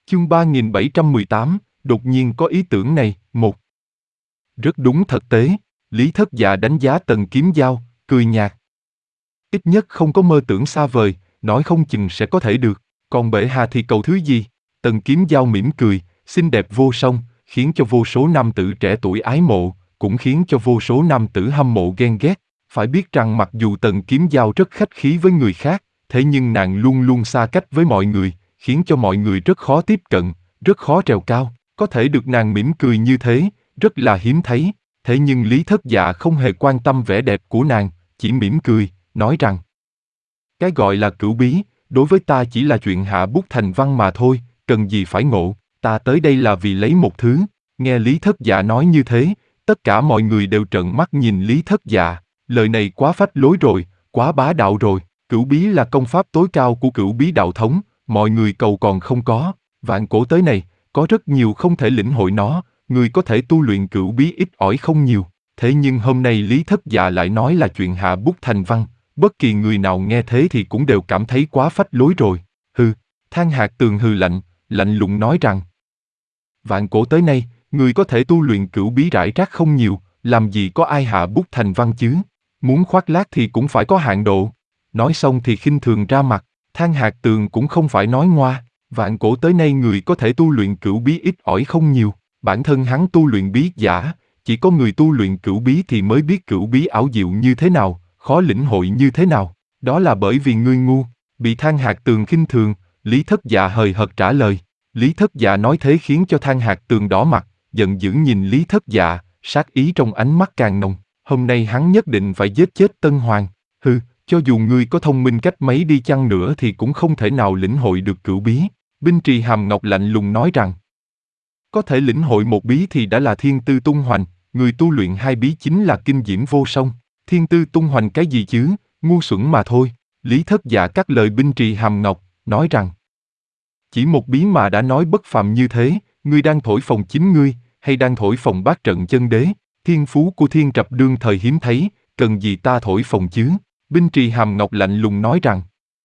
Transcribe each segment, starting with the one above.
Chương 3718, đột nhiên có ý tưởng này, một. Rất đúng thực tế, Lý Thất Dạ đánh giá Tần Kiếm Giao, cười nhạt. Ít nhất không có mơ tưởng xa vời, nói không chừng sẽ có thể được, còn bệ hạ thì cầu thứ gì? Tần Kiếm Giao mỉm cười, xinh đẹp vô song, khiến cho vô số nam tử trẻ tuổi ái mộ, cũng khiến cho vô số nam tử hâm mộ ghen ghét. Phải biết rằng mặc dù Tần Kiếm Giao rất khách khí với người khác, thế nhưng nàng luôn luôn xa cách với mọi người, khiến cho mọi người rất khó tiếp cận, rất khó trèo cao. Có thể được nàng mỉm cười như thế, rất là hiếm thấy. Thế nhưng Lý Thất Dạ không hề quan tâm vẻ đẹp của nàng, chỉ mỉm cười, nói rằng cái gọi là cửu bí, đối với ta chỉ là chuyện hạ bút thành văn mà thôi, cần gì phải ngộ, ta tới đây là vì lấy một thứ. Nghe Lý Thất Dạ nói như thế, tất cả mọi người đều trợn mắt nhìn Lý Thất Dạ, lời này quá phách lối rồi, quá bá đạo rồi, cửu bí là công pháp tối cao của cửu bí đạo thống, mọi người cầu còn không có, vạn cổ tới này, có rất nhiều không thể lĩnh hội nó, người có thể tu luyện cửu bí ít ỏi không nhiều, thế nhưng hôm nay Lý Thất Dạ lại nói là chuyện hạ bút thành văn, bất kỳ người nào nghe thế thì cũng đều cảm thấy quá phách lối rồi. Hừ, Than Hạc Tường hừ lạnh, lạnh lùng nói rằng vạn cổ tới nay, người có thể tu luyện cửu bí rải rác không nhiều, làm gì có ai hạ bút thành văn chứ? Muốn khoác lác thì cũng phải có hạn độ. Nói xong thì khinh thường ra mặt, Than Hạc Tường cũng không phải nói ngoa, vạn cổ tới nay người có thể tu luyện cửu bí ít ỏi không nhiều, bản thân hắn tu luyện bí giả, chỉ có người tu luyện cửu bí thì mới biết cửu bí ảo diệu như thế nào, khó lĩnh hội như thế nào, đó là bởi vì ngươi ngu. Bị Than Hạc Tường khinh thường, Lý Thất Dạ hời hợt trả lời. Lý Thất Dạ nói thế khiến cho Than Hạc Tường đỏ mặt, giận dữ nhìn Lý Thất Dạ, sát ý trong ánh mắt càng nồng. Hôm nay hắn nhất định phải giết chết Tân Hoàng. Hừ, cho dù ngươi có thông minh cách mấy đi chăng nữa thì cũng không thể nào lĩnh hội được cửu bí. Binh Trì Hàm Ngọc lạnh lùng nói rằng, có thể lĩnh hội một bí thì đã là thiên tư tung hoành, người tu luyện hai bí chính là kinh diễm vô song. Thiên tư tung hoành cái gì chứ, ngu xuẩn mà thôi. Lý Thất Dạ cắt lời Binh Trì Hàm Ngọc, nói rằng, chỉ một bí mà đã nói bất phàm như thế, ngươi đang thổi phồng chính ngươi, hay đang thổi phồng bát trận chân đế? Thiên phú của Thiên Trập đương thời hiếm thấy, cần gì ta thổi phồng chứ? Binh Trì Hàm Ngọc lạnh lùng nói rằng,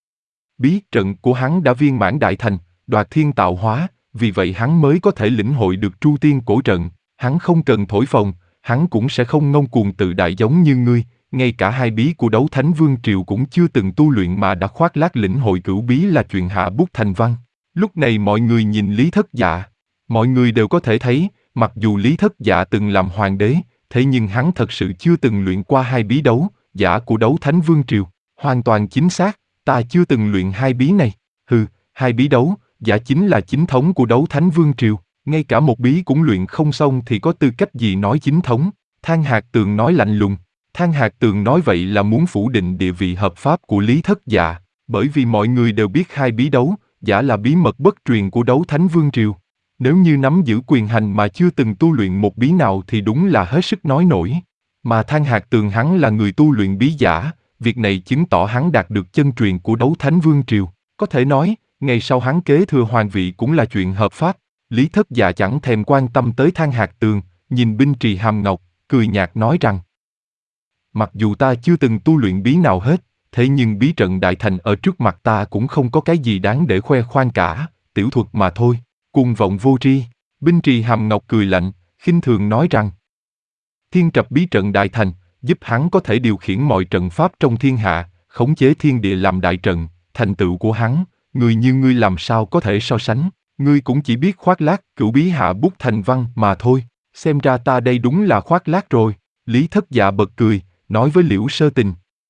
bí trận của hắn đã viên mãn đại thành, đoạt thiên tạo hóa, vì vậy hắn mới có thể lĩnh hội được Tru Tiên cổ trận. Hắn không cần thổi phồng, hắn cũng sẽ không ngông cuồng tự đại giống như ngươi. Ngay cả hai bí của Đấu Thánh Vương Triều cũng chưa từng tu luyện mà đã khoác lác lĩnh hội cửu bí là chuyện hạ bút thành văn. Lúc này mọi người nhìn Lý Thất Dạ, mọi người đều có thể thấy, mặc dù Lý Thất Dạ từng làm hoàng đế, thế nhưng hắn thật sự chưa từng luyện qua hai bí đấu giả của Đấu Thánh Vương Triều. Hoàn toàn chính xác, ta chưa từng luyện hai bí này. Hừ, hai bí đấu giả chính là chính thống của Đấu Thánh Vương Triều, ngay cả một bí cũng luyện không xong thì có tư cách gì nói chính thống? Than Hạc Tường nói lạnh lùng. Than Hạc Tường nói vậy là muốn phủ định địa vị hợp pháp của Lý Thất Dạ, bởi vì mọi người đều biết hai bí đấu giả là bí mật bất truyền của Đấu Thánh Vương Triều. Nếu như nắm giữ quyền hành mà chưa từng tu luyện một bí nào thì đúng là hết sức nói nổi. Mà Than Hạc Tường hắn là người tu luyện bí giả, việc này chứng tỏ hắn đạt được chân truyền của Đấu Thánh Vương Triều. Có thể nói, ngày sau hắn kế thừa hoàng vị cũng là chuyện hợp pháp. Lý Thất Dạ chẳng thèm quan tâm tới Than Hạc Tường, nhìn Binh Trì Hàm Ngọc, cười nhạt nói rằng, mặc dù ta chưa từng tu luyện bí nào hết, thế nhưng bí trận đại thành ở trước mặt ta cũng không có cái gì đáng để khoe khoang cả, tiểu thuật mà thôi, cuồng vọng vô tri. Binh Trì Hàm Ngọc cười lạnh, khinh thường nói rằng, Thiên Trập bí trận đại thành, giúp hắn có thể điều khiển mọi trận pháp trong thiên hạ, khống chế thiên địa làm đại trận, thành tựu của hắn, người như ngươi làm sao có thể so sánh, ngươi cũng chỉ biết khoác lác cửu bí hạ bút thành văn mà thôi, xem ra ta đây đúng là khoác lác rồi. Lý Thất Dạ bật cười, nói với Liễu Sơ Tình,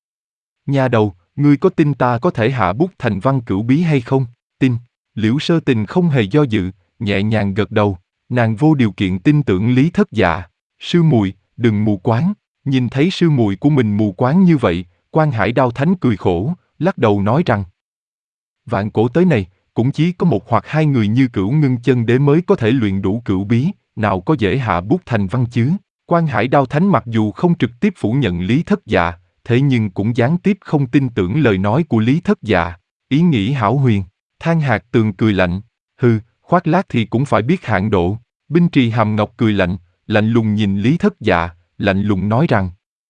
nha đầu, ngươi có tin ta có thể hạ bút thành văn cửu bí hay không? Tin. Liễu Sơ Tình không hề do dự, nhẹ nhàng gật đầu, nàng vô điều kiện tin tưởng Lý Thất Dạ. Sư muội, đừng mù quáng. Nhìn thấy sư muội của mình mù quáng như vậy, Quan Hải Đao Thánh cười khổ, lắc đầu nói rằng, vạn cổ tới này, cũng chỉ có một hoặc hai người như Cửu Ngưng Chân Đế mới có thể luyện đủ cửu bí, nào có dễ hạ bút thành văn chứ? Quan Hải Đao Thánh mặc dù không trực tiếp phủ nhận Lý Thất Dạ, thế nhưng cũng gián tiếp không tin tưởng lời nói của Lý Thất Dạ. Ý nghĩ hão huyền. Than Hạc Tường cười lạnh, hừ, khoác lác thì cũng phải biết hạn độ. Binh Trì Hàm Ngọc cười lạnh, lạnh lùng nhìn Lý Thất Dạ, lạnh lùng nói rằng,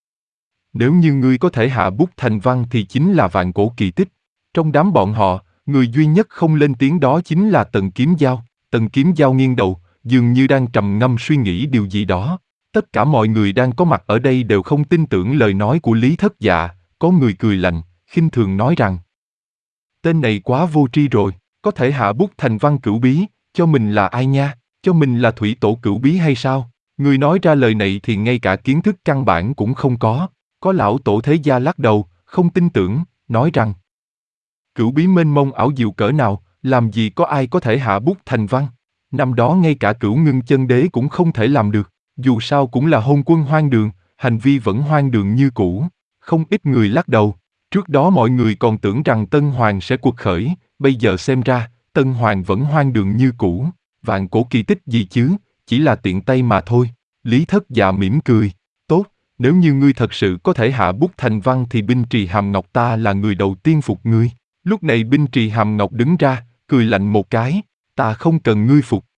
nếu như ngươi có thể hạ bút thành văn thì chính là vạn cổ kỳ tích. Trong đám bọn họ, người duy nhất không lên tiếng đó chính là Tần Kiếm Giao. Tần Kiếm Giao nghiêng đầu, dường như đang trầm ngâm suy nghĩ điều gì đó. Tất cả mọi người đang có mặt ở đây đều không tin tưởng lời nói của Lý Thất Dạ, có người cười lạnh, khinh thường nói rằng: tên này quá vô tri rồi, có thể hạ bút thành văn cửu bí, cho mình là ai nha, cho mình là thủy tổ cửu bí hay sao? Người nói ra lời này thì ngay cả kiến thức căn bản cũng không có. Có lão tổ thế gia lắc đầu, không tin tưởng, nói rằng: cửu bí mênh mông ảo diệu cỡ nào, làm gì có ai có thể hạ bút thành văn? Năm đó ngay cả Cửu Ngưng Chân Đế cũng không thể làm được, dù sao cũng là hôn quân hoang đường, hành vi vẫn hoang đường như cũ. Không ít người lắc đầu. Trước đó mọi người còn tưởng rằng Tân Hoàng sẽ cuộc khởi, bây giờ xem ra, Tân Hoàng vẫn hoang đường như cũ. Vạn cổ kỳ tích gì chứ, chỉ là tiện tay mà thôi. Lý Thất Dạ mỉm cười. Tốt, nếu như ngươi thật sự có thể hạ bút thành văn thì Binh Trì Hàm Ngọc ta là người đầu tiên phục ngươi. Lúc này Binh Trì Hàm Ngọc đứng ra, cười lạnh một cái. Ta không cần ngươi phục,